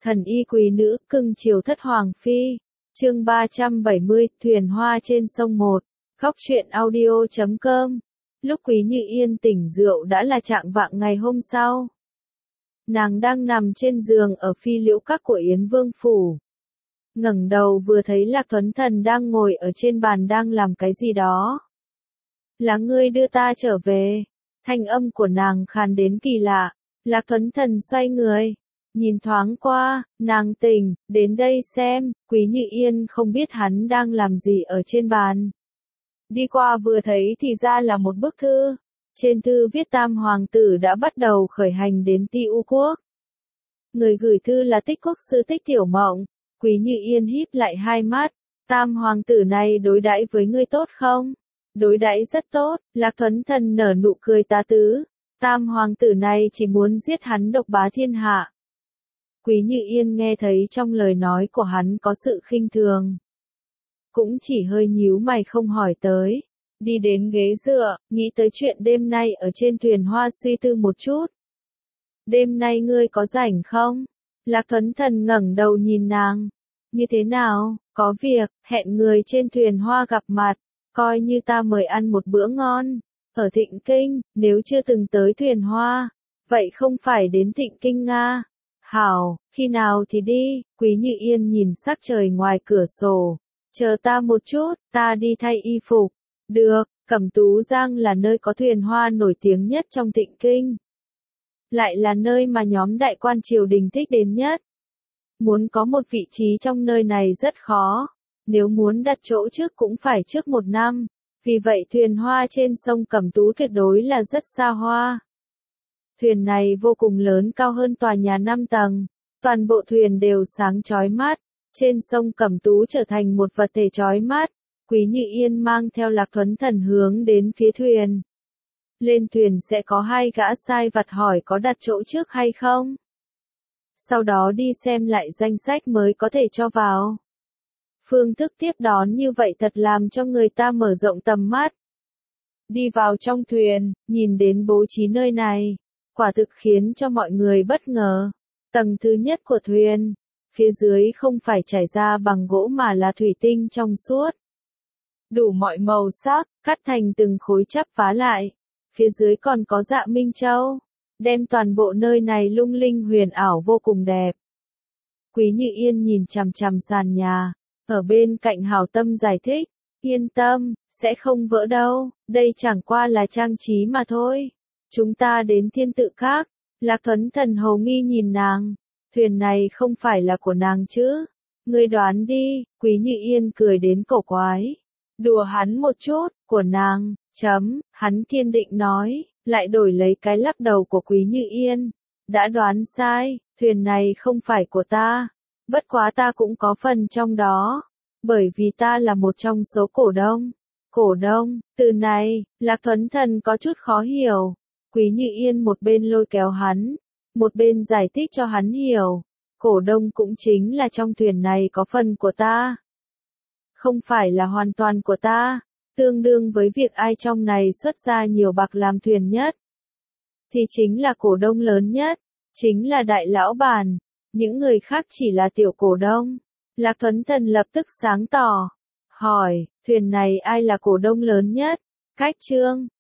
Thần y quý nữ, cưng chiều thất hoàng phi. Chương 370, thuyền hoa trên sông 1. Góc truyện audio.com. Lúc Quý Như Yên tỉnh rượu đã là trạng vạng ngày hôm sau. Nàng đang nằm trên giường ở Phi Liễu Các của Yến Vương phủ. Ngẩng đầu vừa thấy Lạc Tuấn Thần đang ngồi ở trên bàn đang làm cái gì đó. Là ngươi đưa ta trở về. Thanh âm của nàng khàn đến kỳ lạ. Lạc Tuấn Thần xoay người. Nhìn thoáng qua, nàng tỉnh, đến đây xem, Quý Như Yên không biết hắn đang làm gì ở trên bàn. Đi qua vừa thấy thì ra là một bức thư. Trên thư viết Tam Hoàng tử đã bắt đầu khởi hành đến Ti U Quốc. Người gửi thư là Tích Quốc sư Tích Tiểu Mộng. Quý Như Yên híp lại hai mắt. Tam Hoàng tử này đối đãi với ngươi tốt không? Đối đãi rất tốt, Lạc Tuấn Thần nở nụ cười tá tứ. Tam Hoàng tử này chỉ muốn giết hắn độc bá thiên hạ. Quý Như Yên nghe thấy trong lời nói của hắn có sự khinh thường. Cũng chỉ hơi nhíu mày không hỏi tới. Đi đến ghế dựa, nghĩ tới chuyện đêm nay ở trên thuyền hoa suy tư một chút. Đêm nay ngươi có rảnh không? Lạc Tuấn Thần ngẩng đầu nhìn nàng. Như thế nào, có việc, hẹn người trên thuyền hoa gặp mặt, coi như ta mời ăn một bữa ngon. Ở Thịnh Kinh, nếu chưa từng tới thuyền hoa, vậy không phải đến Thịnh Kinh Nga. Hảo, khi nào thì đi, Quý Như Yên nhìn sắc trời ngoài cửa sổ. Chờ ta một chút, ta đi thay y phục. Được, Cẩm Tú Giang là nơi có thuyền hoa nổi tiếng nhất trong Thịnh Kinh. Lại là nơi mà nhóm đại quan triều đình thích đến nhất. Muốn có một vị trí trong nơi này rất khó. Nếu muốn đặt chỗ trước cũng phải trước một năm. Vì vậy thuyền hoa trên sông Cẩm Tú tuyệt đối là rất xa hoa. Thuyền này vô cùng lớn, cao hơn tòa nhà 5 tầng. Toàn bộ thuyền đều sáng chói mắt. Trên sông Cẩm Tú trở thành một vật thể chói mắt. Quý Như Yên mang theo Lạc Tuấn Thần hướng đến phía thuyền. Lên thuyền sẽ có hai gã sai vặt hỏi có đặt chỗ trước hay không. Sau đó đi xem lại danh sách mới có thể cho vào. Phương thức tiếp đón như vậy thật làm cho người ta mở rộng tầm mắt. Đi vào trong thuyền, nhìn đến bố trí nơi này. Quả thực khiến cho mọi người bất ngờ. Tầng thứ nhất của thuyền, phía dưới không phải trải ra bằng gỗ mà là thủy tinh trong suốt. Đủ mọi màu sắc, cắt thành từng khối chắp vá lại. Phía dưới còn có dạ minh châu, đem toàn bộ nơi này lung linh huyền ảo vô cùng đẹp. Quý Như Yên nhìn chằm chằm sàn nhà, ở bên cạnh hảo tâm giải thích, yên tâm, sẽ không vỡ đâu, đây chẳng qua là trang trí mà thôi. Chúng ta đến Thiên Tự Các. Lạc Tuấn Thần hầu nghi nhìn nàng. Thuyền này không phải là của nàng chứ? Ngươi đoán đi, Quý Như Yên cười đến cổ quái. Đùa hắn một chút, của nàng, hắn kiên định nói, lại đổi lấy cái lắc đầu của Quý Như Yên. Đã đoán sai, thuyền này không phải của ta. Bất quá ta cũng có phần trong đó. Bởi vì ta là một trong số cổ đông. Cổ đông, từ này, Lạc Tuấn Thần có chút khó hiểu. Quý Như Yên một bên lôi kéo hắn, một bên giải thích cho hắn hiểu. Cổ đông cũng chính là trong thuyền này có phần của ta. Không phải là hoàn toàn của ta, tương đương với việc ai trong này xuất ra nhiều bạc làm thuyền nhất. Thì chính là cổ đông lớn nhất, chính là đại lão bản, những người khác chỉ là tiểu cổ đông. Lạc Tuấn Thần lập tức sáng tỏ, hỏi, thuyền này ai là cổ đông lớn nhất? Cách Trương,